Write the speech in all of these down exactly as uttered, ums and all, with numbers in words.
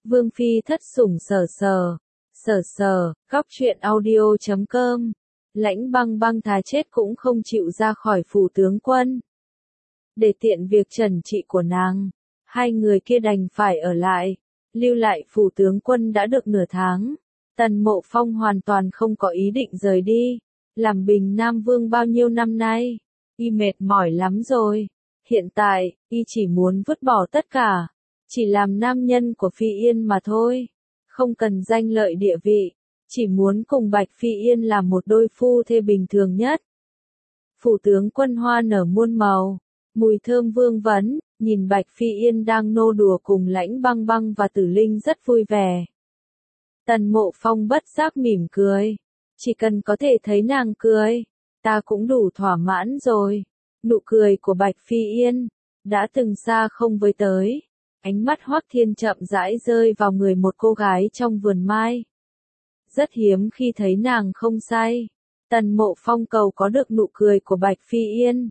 Vương phi thất sủng sở sờ, sở sờ, góc truyện audio chấm com. Lãnh Băng Băng thà chết cũng không chịu ra khỏi phủ tướng quân. Để tiện việc trần trị của nàng, hai người kia đành phải ở lại, lưu lại phủ tướng quân đã được nửa tháng. Tần Mộ Phong hoàn toàn không có ý định rời đi, làm Bình Nam Vương bao nhiêu năm nay, y mệt mỏi lắm rồi. Hiện tại, y chỉ muốn vứt bỏ tất cả, chỉ làm nam nhân của Phi Yên mà thôi, không cần danh lợi địa vị, chỉ muốn cùng Bạch Phi Yên làm một đôi phu thê bình thường nhất. Phủ tướng quân hoa nở muôn màu, mùi thơm vương vấn, nhìn Bạch Phi Yên đang nô đùa cùng Lãnh Băng Băng và Tử Linh rất vui vẻ. Tần Mộ Phong bất giác mỉm cười, chỉ cần có thể thấy nàng cười, ta cũng đủ thỏa mãn rồi. Nụ cười của Bạch Phi Yên đã từng xa không với tới. Ánh mắt Hoắc Thiên chậm rãi rơi vào người một cô gái trong vườn mai. Rất hiếm khi thấy nàng không say. Tần Mộ Phong cầu có được nụ cười của Bạch Phi Yên.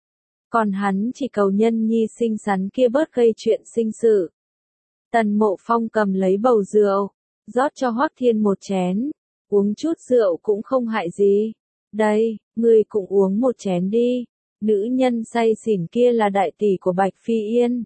Còn hắn chỉ cầu nhân nhi xinh xắn kia bớt gây chuyện sinh sự. Tần Mộ Phong cầm lấy bầu rượu, rót cho Hoắc Thiên một chén. Uống chút rượu cũng không hại gì. Đây, ngươi cũng uống một chén đi. Nữ nhân say xỉn kia là đại tỷ của Bạch Phi Yên.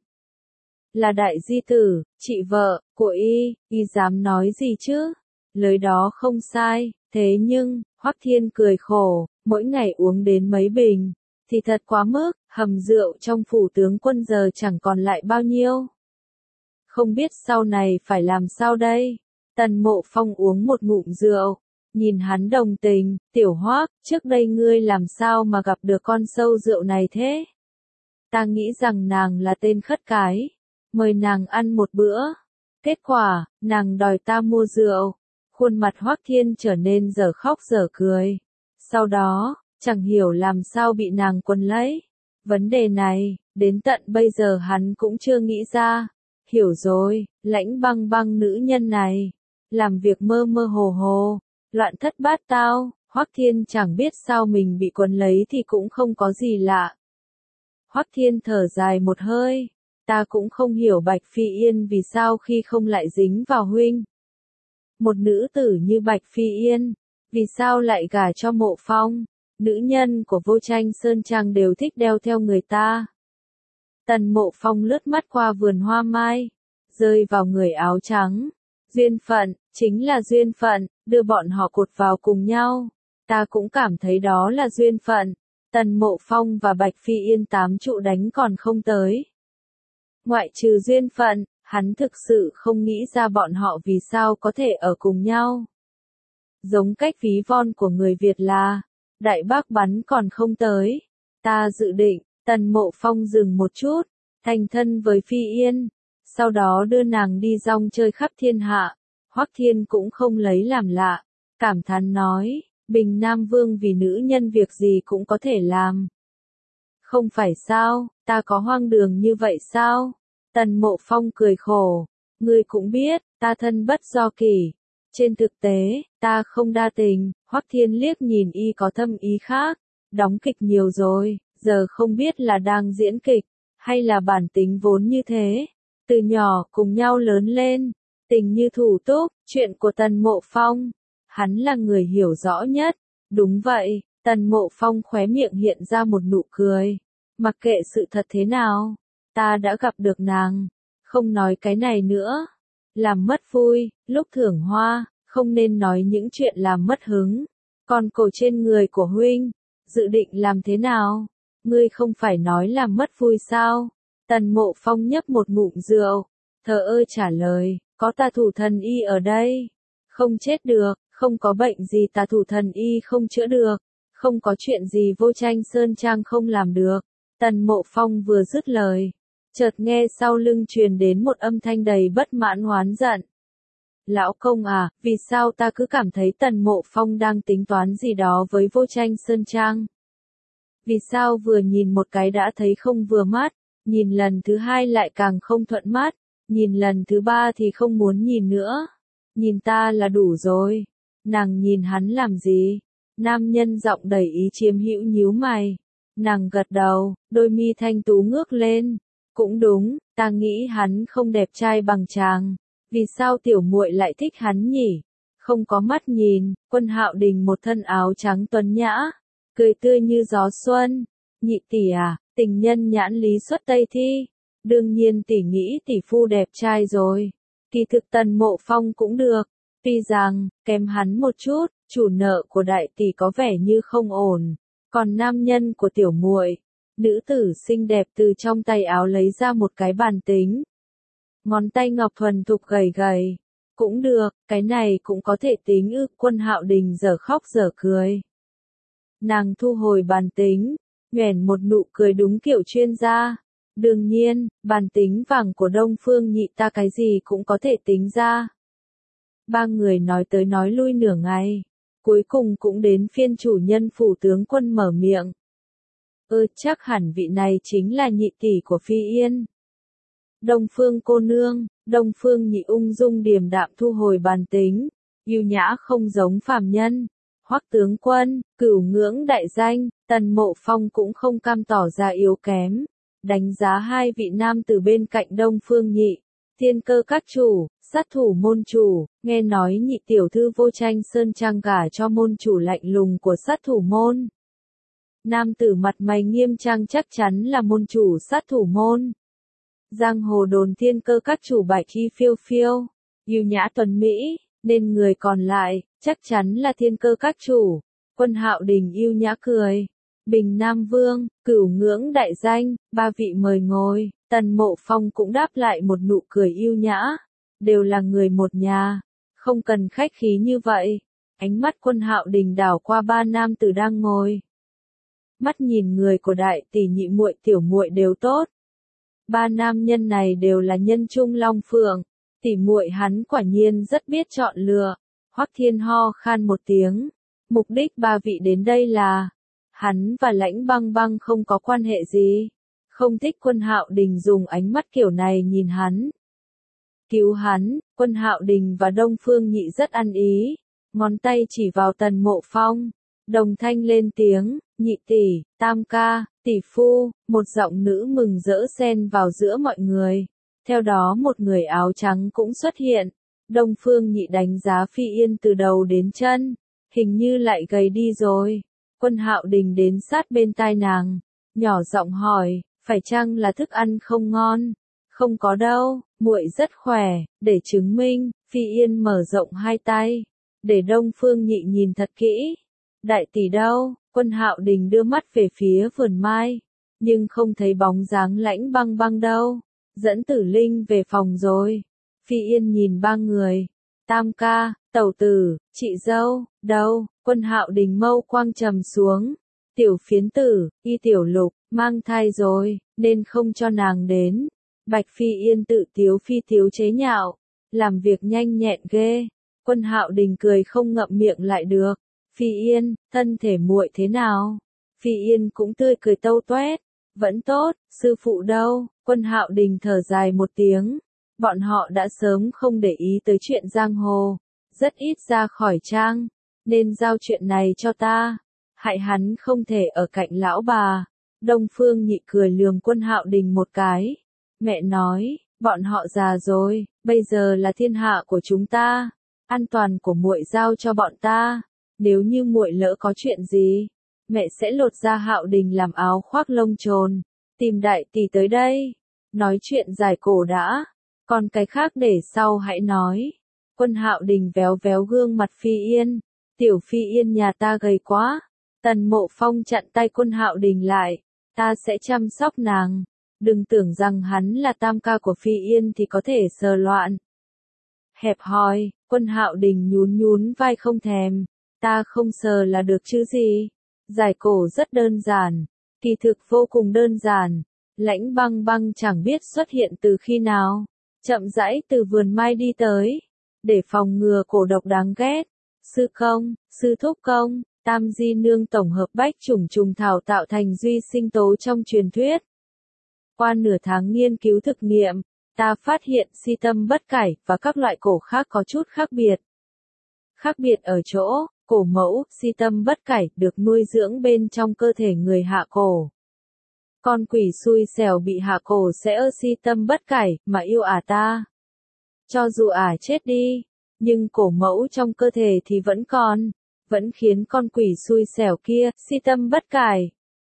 Là đại di tử, chị vợ, của y, y dám nói gì chứ? Lời đó không sai, thế nhưng, Hoắc Thiên cười khổ, mỗi ngày uống đến mấy bình, thì thật quá mức, hầm rượu trong phủ tướng quân giờ chẳng còn lại bao nhiêu. Không biết sau này phải làm sao đây? Tần Mộ Phong uống một ngụm rượu, nhìn hắn đồng tình, tiểu Hoắc, trước đây ngươi làm sao mà gặp được con sâu rượu này thế? Ta nghĩ rằng nàng là tên khất cái, mời nàng ăn một bữa. Kết quả, nàng đòi ta mua rượu. Khuôn mặt Hoắc Thiên trở nên dở khóc dở cười. Sau đó, chẳng hiểu làm sao bị nàng quấn lấy. Vấn đề này, đến tận bây giờ hắn cũng chưa nghĩ ra. Hiểu rồi, Lãnh Băng Băng nữ nhân này, làm việc mơ mơ hồ hồ, loạn thất bát tao. Hoắc Thiên chẳng biết sao mình bị quấn lấy thì cũng không có gì lạ. Hoắc Thiên thở dài một hơi. Ta cũng không hiểu Bạch Phi Yên vì sao khi không lại dính vào huynh. Một nữ tử như Bạch Phi Yên, vì sao lại gả cho Mộ Phong? Nữ nhân của Vô Tranh Sơn Trang đều thích đeo theo người ta. Tần Mộ Phong lướt mắt qua vườn hoa mai, rơi vào người áo trắng. Duyên phận, chính là duyên phận, đưa bọn họ cột vào cùng nhau. Ta cũng cảm thấy đó là duyên phận. Tần Mộ Phong và Bạch Phi Yên tám trụ đánh còn không tới. Ngoại trừ duyên phận, hắn thực sự không nghĩ ra bọn họ vì sao có thể ở cùng nhau. Giống cách ví von của người Việt là, đại bác bắn còn không tới. Ta dự định, Tần Mộ Phong dừng một chút, thành thân với Phi Yên, sau đó đưa nàng đi rong chơi khắp thiên hạ. Hoắc Thiên cũng không lấy làm lạ, cảm thán nói, Bình Nam Vương vì nữ nhân việc gì cũng có thể làm. Không phải sao, ta có hoang đường như vậy sao? Tần Mộ Phong cười khổ, ngươi cũng biết, ta thân bất do kỷ. Trên thực tế, ta không đa tình. Hoắc Thiên liếc nhìn y có thâm ý khác, đóng kịch nhiều rồi, giờ không biết là đang diễn kịch, hay là bản tính vốn như thế. Từ nhỏ cùng nhau lớn lên, tình như thủ túc, chuyện của Tần Mộ Phong, hắn là người hiểu rõ nhất. Đúng vậy, Tần Mộ Phong khóe miệng hiện ra một nụ cười. Mặc kệ sự thật thế nào, ta đã gặp được nàng, không nói cái này nữa. Làm mất vui, lúc thưởng hoa, không nên nói những chuyện làm mất hứng. Còn cổ trên người của huynh, dự định làm thế nào? Ngươi không phải nói làm mất vui sao? Tần Mộ Phong nhấp một ngụm rượu, thờ ơ trả lời, có tà thủ thần y ở đây. Không chết được, không có bệnh gì tà thủ thần y không chữa được, không có chuyện gì Vô Tranh Sơn Trang không làm được. Tần Mộ Phong vừa dứt lời, chợt nghe sau lưng truyền đến một âm thanh đầy bất mãn oán giận. Lão công à, vì sao ta cứ cảm thấy Tần Mộ Phong đang tính toán gì đó với Vô Tranh Sơn Trang? Vì sao vừa nhìn một cái đã thấy không vừa mắt, nhìn lần thứ hai lại càng không thuận mắt, nhìn lần thứ ba thì không muốn nhìn nữa. Nhìn ta là đủ rồi. Nàng nhìn hắn làm gì? Nam nhân giọng đầy ý chiếm hữu nhíu mày. Nàng gật đầu, đôi mi thanh tú ngước lên. Cũng đúng, ta nghĩ hắn không đẹp trai bằng chàng. Vì sao tiểu muội lại thích hắn nhỉ? Không có mắt nhìn, Quân Hạo Đình một thân áo trắng tuấn nhã, cười tươi như gió xuân. Nhị tỷ à, tình nhân nhãn lý xuất Tây thi. Đương nhiên tỷ nghĩ tỷ phu đẹp trai rồi. Kỳ thực Tần Mộ Phong cũng được. Tuy rằng, kém hắn một chút, chủ nợ của đại tỷ có vẻ như không ổn. Còn nam nhân của tiểu muội, nữ tử xinh đẹp từ trong tay áo lấy ra một cái bàn tính. Ngón tay ngọc thuần thục gầy gầy. Cũng được, cái này cũng có thể tính ư. Quân Hạo Đình dở khóc dở cười. Nàng thu hồi bàn tính, nhoẻn một nụ cười đúng kiểu chuyên gia. Đương nhiên, bàn tính vàng của Đông Phương Nhị ta cái gì cũng có thể tính ra. Ba người nói tới nói lui nửa ngày, cuối cùng cũng đến phiên chủ nhân phủ tướng quân mở miệng. Ơ chắc hẳn vị này chính là nhị tỷ của Phi Yên. Đông Phương cô nương. Đông Phương Nhị ung dung điềm đạm thu hồi bàn tính, ưu nhã không giống phàm nhân. Hoắc tướng quân, cửu ngưỡng đại danh, Tần Mộ Phong cũng không cam tỏ ra yếu kém, đánh giá hai vị nam từ bên cạnh Đông Phương Nhị. Thiên Cơ các chủ, sát thủ môn chủ, nghe nói nhị tiểu thư vô tranh sơn trang gả cho môn chủ lạnh lùng của sát thủ môn. Nam tử mặt mày nghiêm trang chắc chắn là môn chủ sát thủ môn. Giang hồ đồn Thiên Cơ các chủ bạch y phiêu phiêu, ưu nhã tuấn mỹ, nên người còn lại, chắc chắn là Thiên Cơ các chủ. Quân Hạo Đình ưu nhã cười. Bình Nam Vương, cửu ngưỡng đại danh, ba vị mời ngồi. Tần Mộ Phong cũng đáp lại một nụ cười ưu nhã. Đều là người một nhà, không cần khách khí như vậy. Ánh mắt Quân Hạo Đình đảo qua ba nam tử đang ngồi. Mắt nhìn người của đại tỷ nhị muội tiểu muội đều tốt. Ba nam nhân này đều là nhân trung long phượng, tỷ muội hắn quả nhiên rất biết chọn lựa. Hoắc Thiên ho khan một tiếng, mục đích ba vị đến đây là, hắn và Lãnh Băng Băng không có quan hệ gì, không thích Quân Hạo Đình dùng ánh mắt kiểu này nhìn hắn. Cứu hắn, Quân Hạo Đình và Đông Phương Nhị rất ăn ý, ngón tay chỉ vào Tần Mộ Phong, đồng thanh lên tiếng, nhị tỷ, tam ca, tỷ phu, một giọng nữ mừng rỡ xen vào giữa mọi người. Theo đó một người áo trắng cũng xuất hiện. Đông Phương Nhị đánh giá Phi Yên từ đầu đến chân, hình như lại gầy đi rồi. Quân Hạo Đình đến sát bên tai nàng, nhỏ giọng hỏi, phải chăng là thức ăn không ngon? Không có đâu, muội rất khỏe. Để chứng minh, Phi Yên mở rộng hai tay, để Đông Phương Nhị nhìn thật kỹ. Đại tỷ đâu? Quân Hạo Đình đưa mắt về phía vườn mai, nhưng không thấy bóng dáng Lãnh Băng Băng đâu. Dẫn Tử Linh về phòng rồi. Phi Yên nhìn ba người. Tam ca, tẩu tử, chị dâu, đâu? Quân Hạo Đình mâu quang trầm xuống. Tiểu phiến tử, y tiểu lục, mang thai rồi, nên không cho nàng đến. Bạch Phi Yên tự tiếu phi tiếu chế nhạo. Làm việc nhanh nhẹn ghê. Quân Hạo Đình cười không ngậm miệng lại được. Phi Yên, thân thể muội thế nào? Phi Yên cũng tươi cười tâu toét. Vẫn tốt, sư phụ đâu? Quân Hạo Đình thở dài một tiếng. Bọn họ đã sớm không để ý tới chuyện giang hồ, rất ít ra khỏi trang, nên giao chuyện này cho ta. Hại hắn không thể ở cạnh lão bà. Đông Phương Nhị cười lườm Quân Hạo Đình một cái. Mẹ nói, bọn họ già rồi, bây giờ là thiên hạ của chúng ta. An toàn của muội giao cho bọn ta. Nếu như muội lỡ có chuyện gì, mẹ sẽ lột ra Hạo Đình làm áo khoác lông trồn, tìm đại tỷ tới đây. Nói chuyện giải cổ đã, còn cái khác để sau hãy nói. Quân Hạo Đình véo véo gương mặt Phi Yên. Tiểu Phi Yên nhà ta gầy quá. Tần Mộ Phong chặn tay Quân Hạo Đình lại. Ta sẽ chăm sóc nàng. Đừng tưởng rằng hắn là tam ca của Phi Yên thì có thể sờ loạn. Hẹp hòi, Quân Hạo Đình nhún nhún vai không thèm. Ta không sờ là được chứ gì. Giải cổ rất đơn giản. Kỳ thực vô cùng đơn giản. Lãnh Băng Băng chẳng biết xuất hiện từ khi nào. Chậm rãi từ vườn mai đi tới. Để phòng ngừa cổ độc đáng ghét. Sư công, sư thúc công, tam di nương tổng hợp bách chủng trùng thảo tạo thành duy sinh tố trong truyền thuyết. Qua nửa tháng nghiên cứu thực nghiệm, ta phát hiện si tâm bất cải và các loại cổ khác có chút khác biệt. Khác biệt ở chỗ, cổ mẫu, si tâm bất cải được nuôi dưỡng bên trong cơ thể người hạ cổ. Con quỷ xui xẻo bị hạ cổ sẽ ơ si tâm bất cải mà yêu à ta. Cho dù ả chết đi, nhưng cổ mẫu trong cơ thể thì vẫn còn, vẫn khiến con quỷ xui xẻo kia si tâm bất cải.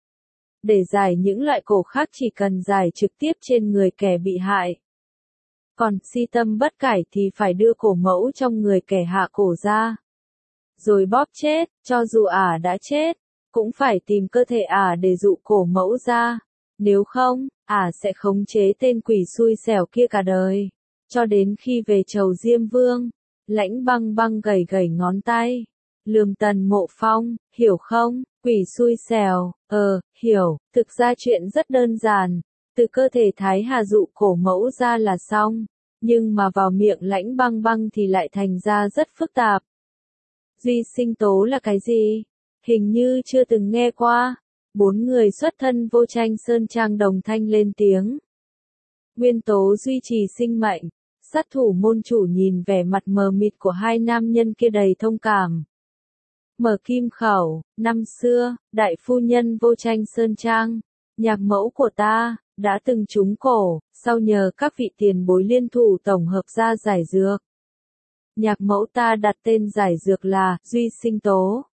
Để giải những loại cổ khác chỉ cần giải trực tiếp trên người kẻ bị hại. Còn si tâm bất cải thì phải đưa cổ mẫu trong người kẻ hạ cổ ra. Rồi bóp chết, cho dù ả đã chết, cũng phải tìm cơ thể ả để dụ cổ mẫu ra. Nếu không, ả sẽ khống chế tên quỷ xui xẻo kia cả đời. Cho đến khi về chầu Diêm Vương, Lãnh Băng Băng gầy gầy ngón tay. Lườm Tần Mộ Phong, hiểu không, quỷ xui xẻo, ờ, hiểu, thực ra chuyện rất đơn giản. Từ cơ thể Thái Hà dụ cổ mẫu ra là xong. Nhưng mà vào miệng Lãnh Băng Băng thì lại thành ra rất phức tạp. Duy sinh tố là cái gì? Hình như chưa từng nghe qua. Bốn người xuất thân Vô Tranh Sơn Trang đồng thanh lên tiếng. Nguyên tố duy trì sinh mệnh. Sát thủ môn chủ nhìn vẻ mặt mờ mịt của hai nam nhân kia đầy thông cảm. Mở kim khẩu, năm xưa, đại phu nhân Vô Tranh Sơn Trang, nhạc mẫu của ta, đã từng trúng cổ, sau nhờ các vị tiền bối liên thủ tổng hợp ra giải dược. Nhạc mẫu ta đặt tên giải dược là Duy Sinh Tố.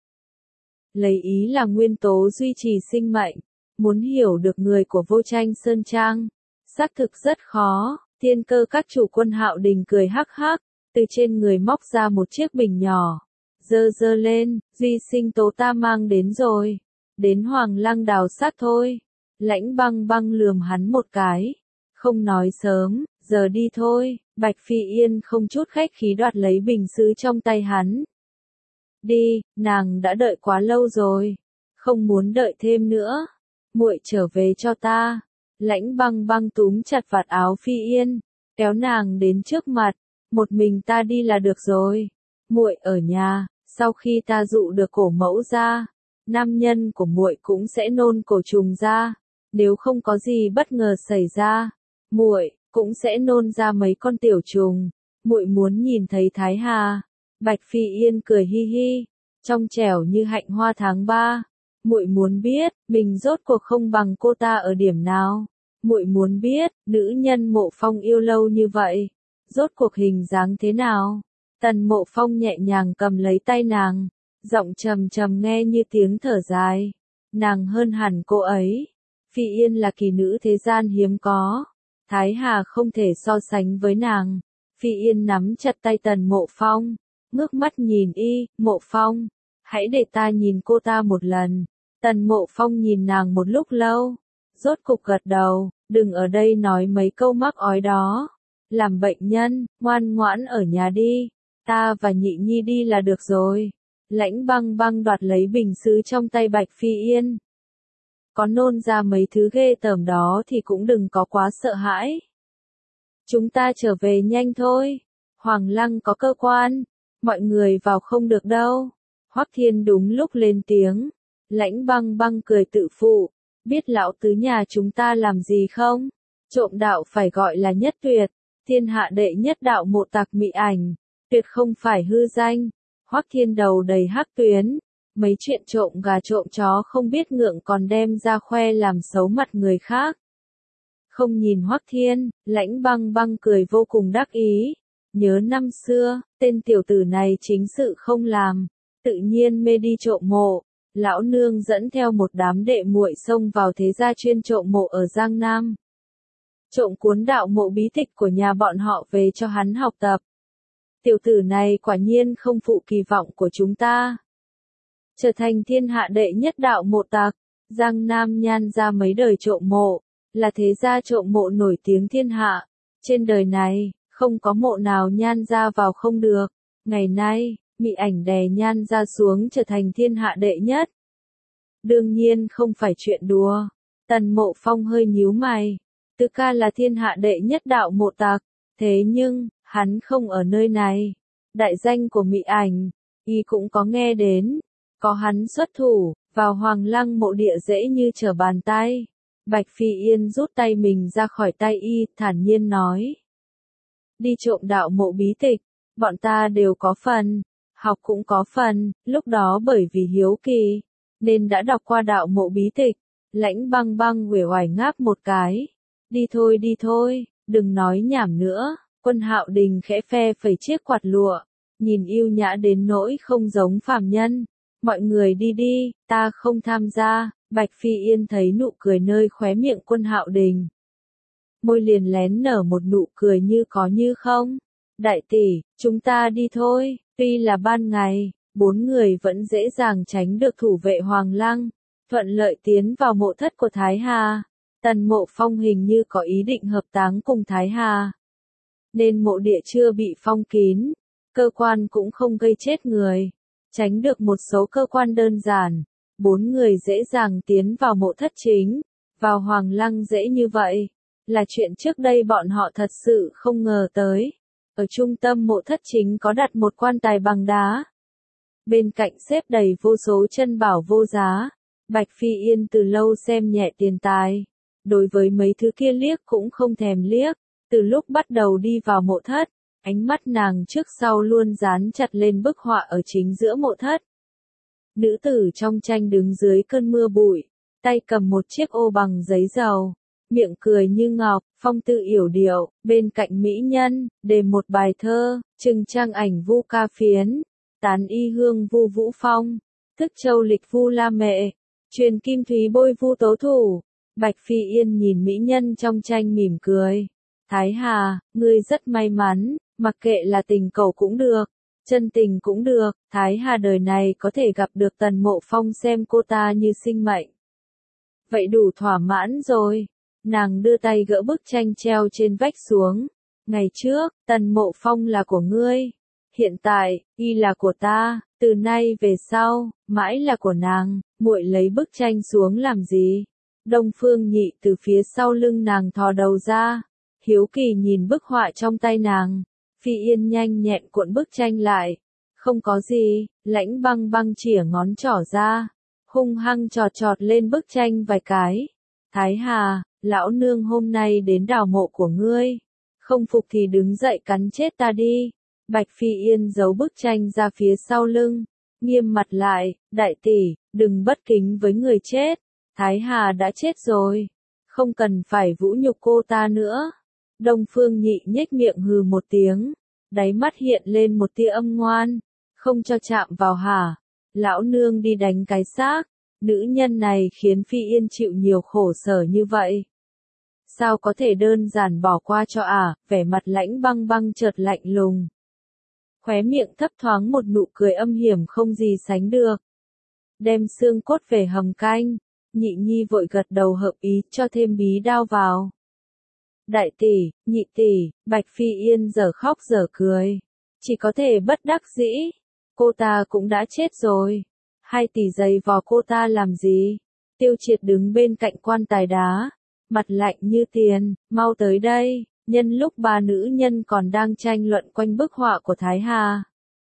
Lấy ý là nguyên tố duy trì sinh mệnh. Muốn hiểu được người của Vô Tranh Sơn Trang, xác thực rất khó. Thiên Cơ các chủ quân Hạo Đình cười hắc hắc, từ trên người móc ra một chiếc bình nhỏ. Dơ dơ lên, Duy Sinh Tố ta mang đến rồi. Đến Hoàng Lăng đào sát thôi. Lãnh Băng Băng lườm hắn một cái. Không nói sớm, giờ đi thôi. Bạch Phi Yên không chút khách khí đoạt lấy bình sứ trong tay hắn. Đi, nàng đã đợi quá lâu rồi. Không muốn đợi thêm nữa. Muội trở về cho ta. Lãnh Băng Băng túm chặt vạt áo Phi Yên, kéo nàng đến trước mặt. Một mình ta đi là được rồi. Muội ở nhà, sau khi ta dụ được cổ mẫu ra, nam nhân của muội cũng sẽ nôn cổ trùng ra. Nếu không có gì bất ngờ xảy ra, muội cũng sẽ nôn ra mấy con tiểu trùng. Muội muốn nhìn thấy Thái Hà. Bạch Phi Yên cười hi hi, trong trẻo như hạnh hoa tháng ba. Muội muốn biết, mình rốt cuộc không bằng cô ta ở điểm nào. Muội muốn biết, nữ nhân Mộ Phong yêu lâu như vậy, rốt cuộc hình dáng thế nào. Tần Mộ Phong nhẹ nhàng cầm lấy tay nàng, giọng trầm trầm nghe như tiếng thở dài. Nàng hơn hẳn cô ấy. Phi Yên là kỳ nữ thế gian hiếm có. Thái Hà không thể so sánh với nàng. Phi Yên nắm chặt tay Tần Mộ Phong, ngước mắt nhìn y, Mộ Phong, hãy để ta nhìn cô ta một lần. Tần Mộ Phong nhìn nàng một lúc lâu, rốt cục gật đầu, đừng ở đây nói mấy câu mắc ói đó. Làm bệnh nhân, ngoan ngoãn ở nhà đi, ta và Nhị Nhi đi là được rồi. Lãnh Băng Băng đoạt lấy bình sứ trong tay Bạch Phi Yên. Có nôn ra mấy thứ ghê tởm đó thì cũng đừng có quá sợ hãi. Chúng ta trở về nhanh thôi. Hoàng Lăng có cơ quan, mọi người vào không được đâu. Hoắc Thiên đúng lúc lên tiếng. Lãnh Băng Băng cười tự phụ, biết lão tứ nhà chúng ta làm gì không? Trộm đạo phải gọi là nhất tuyệt, thiên hạ đệ nhất đạo Mộ Tặc Mị Ảnh, tuyệt không phải hư danh. Hoắc Thiên đầu đầy hắc tuyến, mấy chuyện trộm gà trộm chó không biết ngượng còn đem ra khoe làm xấu mặt người khác. Không nhìn Hoắc Thiên, Lãnh Băng Băng cười vô cùng đắc ý. Nhớ năm xưa, tên tiểu tử này chính sự không làm, tự nhiên mê đi trộm mộ. Lão nương dẫn theo một đám đệ muội xông vào thế gia chuyên trộm mộ ở Giang Nam. Trộm cuốn đạo mộ bí tịch của nhà bọn họ về cho hắn học tập. Tiểu tử này quả nhiên không phụ kỳ vọng của chúng ta. Trở thành thiên hạ đệ nhất đạo mộ tặc, Giang Nam nhan ra mấy đời trộm mộ, là thế gia trộm mộ nổi tiếng thiên hạ. Trên đời này, không có mộ nào nhan ra vào không được. Ngày nay, Mị Ảnh đè nhan ra xuống trở thành thiên hạ đệ nhất. Đương nhiên không phải chuyện đùa. Tần Mộ Phong hơi nhíu mày. Tứ ca là thiên hạ đệ nhất đạo mộ tặc. Thế nhưng, hắn không ở nơi này. Đại danh của Mị Ảnh, y cũng có nghe đến. Có hắn xuất thủ, vào Hoàng Lăng mộ địa dễ như trở bàn tay. Bạch Phi Yên rút tay mình ra khỏi tay y, thản nhiên nói. Đi trộm đạo mộ bí tịch, bọn ta đều có phần. Học cũng có phần, lúc đó bởi vì hiếu kỳ, nên đã đọc qua đạo mộ bí tịch. Lãnh Băng Băng uể oải ngáp một cái. Đi thôi đi thôi, đừng nói nhảm nữa, Quân Hạo Đình khẽ phe phẩy chiếc quạt lụa, nhìn yêu nhã đến nỗi không giống phàm nhân. Mọi người đi đi, ta không tham gia. Bạch Phi Yên thấy nụ cười nơi khóe miệng Quân Hạo Đình. Môi liền lén nở một nụ cười như có như không. Đại tỷ, chúng ta đi thôi. Tuy là ban ngày, bốn người vẫn dễ dàng tránh được thủ vệ Hoàng Lăng, thuận lợi tiến vào mộ thất của Thái Hà. Tần Mộ Phong hình như có ý định hợp táng cùng Thái Hà, nên mộ địa chưa bị phong kín, cơ quan cũng không gây chết người, tránh được một số cơ quan đơn giản. Bốn người dễ dàng tiến vào mộ thất chính, vào Hoàng Lăng dễ như vậy, là chuyện trước đây bọn họ thật sự không ngờ tới. Ở trung tâm mộ thất chính có đặt một quan tài bằng đá. Bên cạnh xếp đầy vô số chân bảo vô giá. Bạch Phi Yên từ lâu xem nhẹ tiền tài. Đối với mấy thứ kia liếc cũng không thèm liếc. Từ lúc bắt đầu đi vào mộ thất, ánh mắt nàng trước sau luôn dán chặt lên bức họa ở chính giữa mộ thất. Nữ tử trong tranh đứng dưới cơn mưa bụi, tay cầm một chiếc ô bằng giấy dầu, miệng cười như ngọc, phong tư yểu điệu, bên cạnh mỹ nhân, đề một bài thơ, trưng trang ảnh vu ca phiến, tán y hương vu vũ phong, thức châu lịch vu la mệ, truyền kim thúy bôi vu tố thủ. Bạch Phi Yên nhìn mỹ nhân trong tranh mỉm cười. Thái Hà, ngươi rất may mắn, mặc kệ là tình cầu cũng được, chân tình cũng được, Thái Hà đời này có thể gặp được Tần Mộ Phong xem cô ta như sinh mệnh. Vậy đủ thỏa mãn rồi. Nàng đưa tay gỡ bức tranh treo trên vách xuống. Ngày trước, Tần Mộ Phong là của ngươi. Hiện tại, y là của ta, từ nay về sau, mãi là của nàng. Muội lấy bức tranh xuống làm gì? Đông Phương Nhị từ phía sau lưng nàng thò đầu ra, hiếu kỳ nhìn bức họa trong tay nàng. Phi Yên nhanh nhẹn cuộn bức tranh lại. Không có gì, Lãnh Băng Băng chỉa ngón trỏ ra, hung hăng chọt chọt lên bức tranh vài cái. Thái Hà, lão nương hôm nay đến đào mộ của ngươi, không phục thì đứng dậy cắn chết ta đi. Bạch Phi Yên giấu bức tranh ra phía sau lưng, nghiêm mặt lại, đại tỷ, đừng bất kính với người chết. Thái Hà đã chết rồi, không cần phải vũ nhục cô ta nữa. Đông Phương Nhị nhếch miệng hừ một tiếng, đáy mắt hiện lên một tia âm ngoan, không cho chạm vào hả? Lão nương đi đánh cái xác. Nữ nhân này khiến Phi Yên chịu nhiều khổ sở như vậy. Sao có thể đơn giản bỏ qua cho à? Vẻ mặt Lãnh Băng Băng chợt lạnh lùng. Khóe miệng thấp thoáng một nụ cười âm hiểm không gì sánh được. Đem xương cốt về hầm canh. Nhị nhi vội gật đầu hợp ý cho thêm bí đao vào. Đại tỷ, nhị tỷ, Bạch Phi Yên giờ khóc giờ cười. Chỉ có thể bất đắc dĩ. Cô ta cũng đã chết rồi. Hai tỷ giày vò cô ta làm gì? Tiêu Triệt đứng bên cạnh quan tài đá, mặt lạnh như tiền, mau tới đây, nhân lúc ba nữ nhân còn đang tranh luận quanh bức họa của Thái Hà.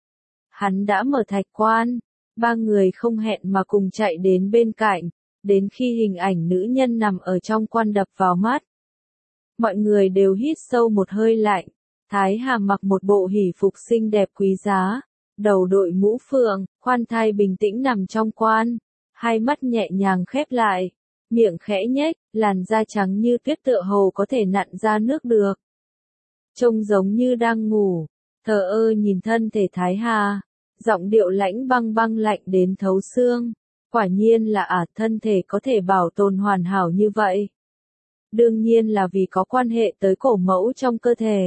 Hắn đã mở thạch quan, ba người không hẹn mà cùng chạy đến bên cạnh, đến khi hình ảnh nữ nhân nằm ở trong quan đập vào mắt. Mọi người đều hít sâu một hơi lạnh, Thái Hà mặc một bộ hỷ phục xinh đẹp quý giá. Đầu đội mũ phượng, khoan thai bình tĩnh nằm trong quan, hai mắt nhẹ nhàng khép lại, miệng khẽ nhếch, làn da trắng như tuyết tựa hồ có thể nặn ra nước được. Trông giống như đang ngủ, thờ ơ nhìn thân thể Thái Hà, giọng điệu Lãnh Băng Băng lạnh đến thấu xương. Quả nhiên là ả thân thể có thể bảo tồn hoàn hảo như vậy. Đương nhiên là vì có quan hệ tới cổ mẫu trong cơ thể.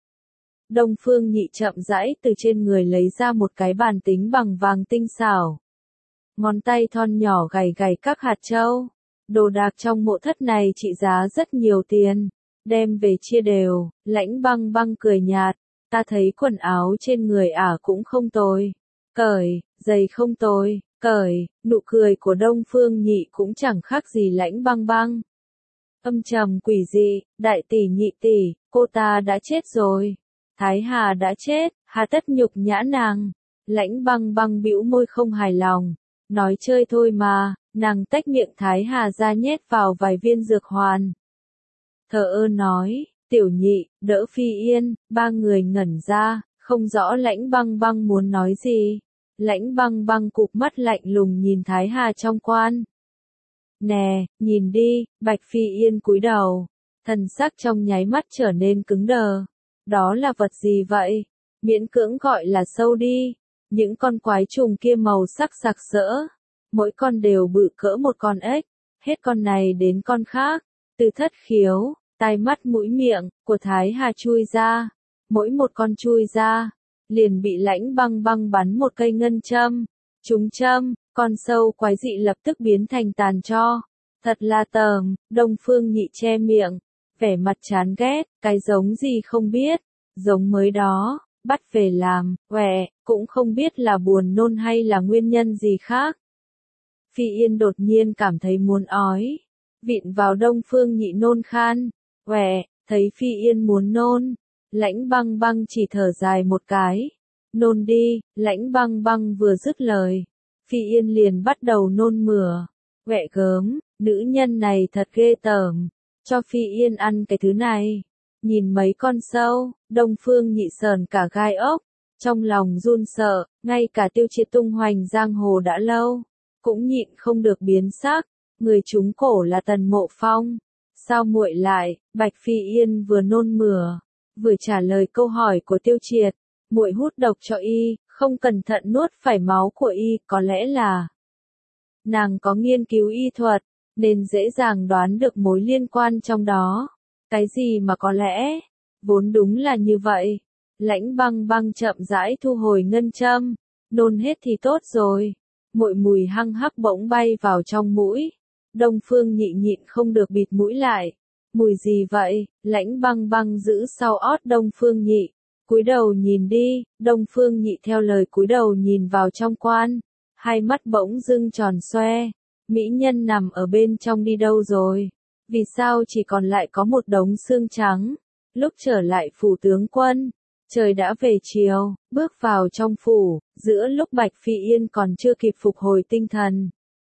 Đông Phương Nhị chậm rãi từ trên người lấy ra một cái bàn tính bằng vàng tinh xảo. Ngón tay thon nhỏ gảy gảy các hạt châu. Đồ đạc trong mộ thất này trị giá rất nhiều tiền. Đem về chia đều, Lãnh Băng Băng cười nhạt. Ta thấy quần áo trên người ả cũng không tồi. Cởi, giày không tồi, cởi. Nụ cười của Đông Phương Nhị cũng chẳng khác gì Lãnh Băng Băng. Âm trầm quỷ dị, đại tỷ nhị tỷ, cô ta đã chết rồi. Thái Hà đã chết, hà tất nhục nhã nàng. Lãnh Băng Băng bĩu môi không hài lòng. Nói chơi thôi mà, nàng tách miệng Thái Hà ra nhét vào vài viên dược hoàn. Thờ ơ nói, tiểu nhị, đỡ Phi Yên, ba người ngẩn ra, không rõ Lãnh Băng Băng muốn nói gì. Lãnh Băng Băng cụp mắt lạnh lùng nhìn Thái Hà trong quan. Nè, nhìn đi, Bạch Phi Yên cúi đầu. Thần sắc trong nháy mắt trở nên cứng đờ. Đó là vật gì vậy? Miễn cưỡng gọi là sâu đi. Những con quái trùng kia màu sắc sặc sỡ. Mỗi con đều bự cỡ một con ếch. Hết con này đến con khác. Từ thất khiếu, tai mắt mũi miệng, của Thái Hà chui ra. Mỗi một con chui ra, liền bị Lãnh Băng Băng bắn một cây ngân châm. Trúng châm, con sâu quái dị lập tức biến thành tàn tro. Thật là tởm, Đông Phương Nhị che miệng, vẻ mặt chán ghét, cái giống gì không biết, giống mới đó, bắt về làm, quẹ, cũng không biết là buồn nôn hay là nguyên nhân gì khác. Phi Yên đột nhiên cảm thấy muốn ói, vịn vào Đông Phương Nhị nôn khan, quẹ, thấy Phi Yên muốn nôn, Lãnh Băng Băng chỉ thở dài một cái, nôn đi. Lãnh Băng Băng vừa dứt lời, Phi Yên liền bắt đầu nôn mửa, quẹ gớm, nữ nhân này thật ghê tởm, cho Phi Yên ăn cái thứ này. Nhìn mấy con sâu, Đông Phương Nhị sờn cả gai ốc, trong lòng run sợ, ngay cả Tiêu Triệt tung hoành giang hồ đã lâu, cũng nhịn không được biến sắc, người trúng cổ là Tần Mộ Phong. Sao muội lại? Bạch Phi Yên vừa nôn mửa, vừa trả lời câu hỏi của Tiêu Triệt, muội hút độc cho y, không cẩn thận nuốt phải máu của y, có lẽ là nàng có nghiên cứu y thuật, nên dễ dàng đoán được mối liên quan trong đó. Cái gì mà có lẽ? Vốn đúng là như vậy. Lãnh Băng Băng chậm rãi thu hồi ngân châm, nôn hết thì tốt rồi. Muội mùi hăng hắc bỗng bay vào trong mũi. Đông Phương Nhị nhịn không được bịt mũi lại. Mùi gì vậy? Lãnh Băng Băng giữ sau ót Đông Phương Nhị, cúi đầu nhìn đi. Đông Phương Nhị theo lời cúi đầu nhìn vào trong quan, hai mắt bỗng dưng tròn xoe. Mỹ nhân nằm ở bên trong đi đâu rồi? Vì sao chỉ còn lại có một đống xương trắng? Lúc trở lại phủ tướng quân, trời đã về chiều, bước vào trong phủ, giữa lúc Bạch Phi Yên còn chưa kịp phục hồi tinh thần,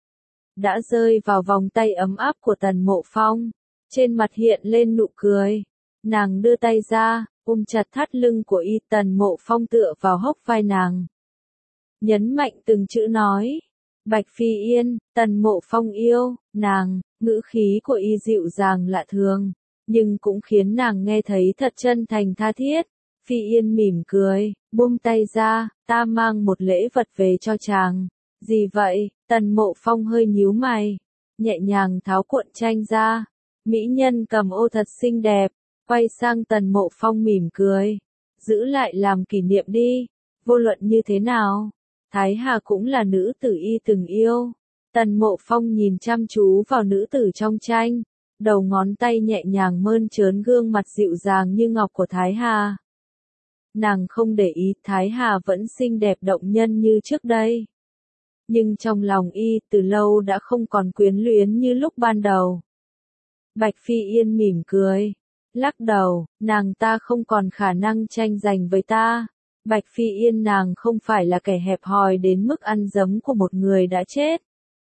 đã rơi vào vòng tay ấm áp của Tần Mộ Phong, trên mặt hiện lên nụ cười. Nàng đưa tay ra, ôm chặt thắt lưng của y. Tần Mộ Phong tựa vào hốc vai nàng, nhấn mạnh từng chữ nói, Bạch Phi Yên, Tần Mộ Phong yêu, nàng. Ngữ khí của y dịu dàng lạ thường, nhưng cũng khiến nàng nghe thấy thật chân thành tha thiết. Phi Yên mỉm cười, buông tay ra, ta mang một lễ vật về cho chàng. Gì vậy? Tần Mộ Phong hơi nhíu mày, nhẹ nhàng tháo cuộn tranh ra. Mỹ nhân cầm ô thật xinh đẹp, quay sang Tần Mộ Phong mỉm cười. Giữ lại làm kỷ niệm đi, vô luận như thế nào, Thái Hà cũng là nữ tử y từng yêu. Tần Mộ Phong nhìn chăm chú vào nữ tử trong tranh, đầu ngón tay nhẹ nhàng mơn trớn gương mặt dịu dàng như ngọc của Thái Hà. Nàng không để ý Thái Hà vẫn xinh đẹp động nhân như trước đây. Nhưng trong lòng y từ lâu đã không còn quyến luyến như lúc ban đầu. Bạch Phi Yên mỉm cười, lắc đầu, nàng ta không còn khả năng tranh giành với ta. Bạch Phi Yên nàng không phải là kẻ hẹp hòi đến mức ăn dấm của một người đã chết.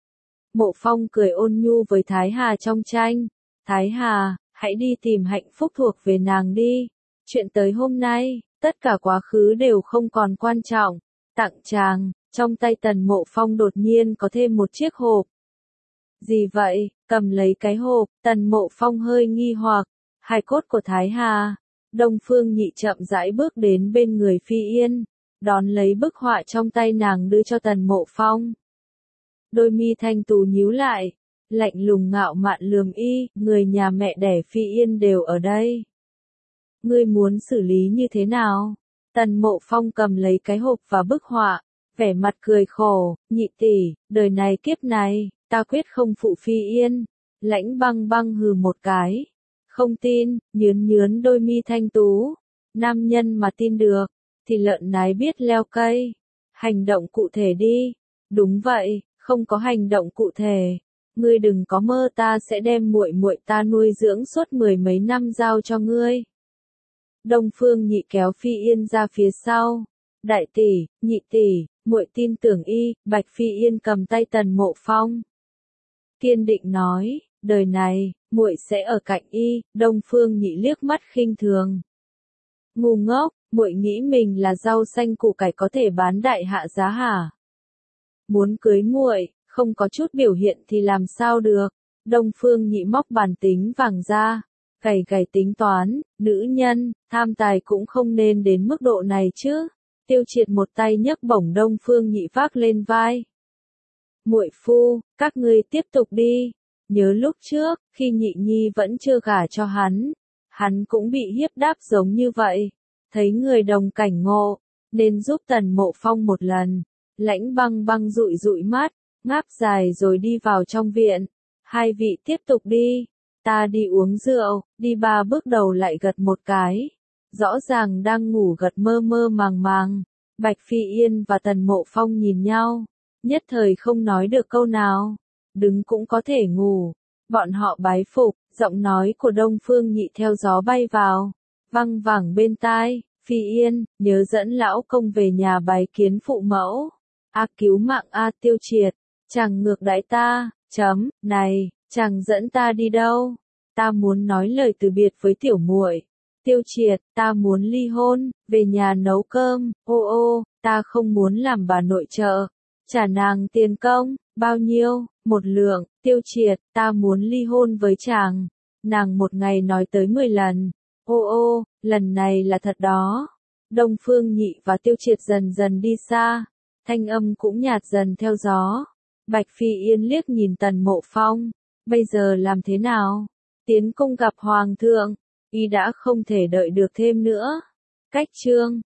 Mộ Phong cười ôn nhu với Thái Hà trong tranh. Thái Hà, hãy đi tìm hạnh phúc thuộc về nàng đi. Chuyện tới hôm nay, tất cả quá khứ đều không còn quan trọng. Tặng chàng, trong tay Tần Mộ Phong đột nhiên có thêm một chiếc hộp. Gì vậy? Cầm lấy cái hộp, Tần Mộ Phong hơi nghi hoặc. Hài cốt của Thái Hà. Đông Phương Nhị chậm rãi bước đến bên người Phi Yên, đón lấy bức họa trong tay nàng đưa cho Tần Mộ Phong. Đôi mi thanh tú nhíu lại, lạnh lùng ngạo mạn lườm y, người nhà mẹ đẻ Phi Yên đều ở đây. Ngươi muốn xử lý như thế nào? Tần Mộ Phong cầm lấy cái hộp và bức họa, vẻ mặt cười khổ, Nhị tỷ, đời này kiếp này, ta quyết không phụ Phi Yên. Lãnh Băng Băng hừ một cái, không tin, nhướn nhướn đôi mi thanh tú. Nam nhân mà tin được, thì lợn nái biết leo cây. Hành động cụ thể đi. Đúng vậy, không có hành động cụ thể, ngươi đừng có mơ ta sẽ đem muội muội ta nuôi dưỡng suốt mười mấy năm giao cho ngươi. Đông Phương Nhị kéo Phi Yên ra phía sau. Đại tỷ, Nhị tỷ, muội tin tưởng y. Bạch Phi Yên cầm tay Tần Mộ Phong, kiên định nói, đời này, muội sẽ ở cạnh y. Đông Phương Nhị liếc mắt khinh thường. Ngu ngốc, muội nghĩ mình là rau xanh củ cải có thể bán đại hạ giá hả? Muốn cưới muội, không có chút biểu hiện thì làm sao được? Đông Phương Nhị móc bàn tính vàng ra, Cày cày tính toán, nữ nhân, tham tài cũng không nên đến mức độ này chứ. Tiêu Triệt một tay nhấc bổng Đông Phương Nhị vác lên vai. Muội phu, các ngươi tiếp tục đi. Nhớ lúc trước, khi Nhị Nhi vẫn chưa gả cho hắn, hắn cũng bị hiếp đáp giống như vậy. Thấy người đồng cảnh ngộ, nên giúp Tần Mộ Phong một lần. Lãnh Băng Băng dụi dụi mắt, ngáp dài rồi đi vào trong viện. Hai vị tiếp tục đi. Ta đi uống rượu, đi ba bước đầu lại gật một cái. Rõ ràng đang ngủ gật mơ mơ màng màng. Bạch Phi Yên và Tần Mộ Phong nhìn nhau, nhất thời không nói được câu nào. Đứng cũng có thể ngủ. Bọn họ bái phục, giọng nói của Đông Phương Nhị theo gió bay vào, văng vẳng bên tai. Phi Yên, nhớ dẫn lão công về nhà bái kiến phụ mẫu. A cứu mạng A Tiêu Triệt, chàng ngược đãi ta, chấm, này, chàng dẫn ta đi đâu? Ta muốn nói lời từ biệt với tiểu muội. Tiêu Triệt, ta muốn ly hôn, về nhà nấu cơm, ô ô, ta không muốn làm bà nội trợ. Trả nàng tiền công, bao nhiêu, một lượng. Tiêu Triệt, ta muốn ly hôn với chàng. Nàng một ngày nói tới mười lần. Ô ô, lần này là thật đó. Đông Phương Nhị và Tiêu Triệt dần dần đi xa, thanh âm cũng nhạt dần theo gió. Bạch Phi Yên liếc nhìn Tần Mộ Phong, bây giờ làm thế nào? Tiến cung gặp Hoàng thượng, y đã không thể đợi được thêm nữa. Cách chương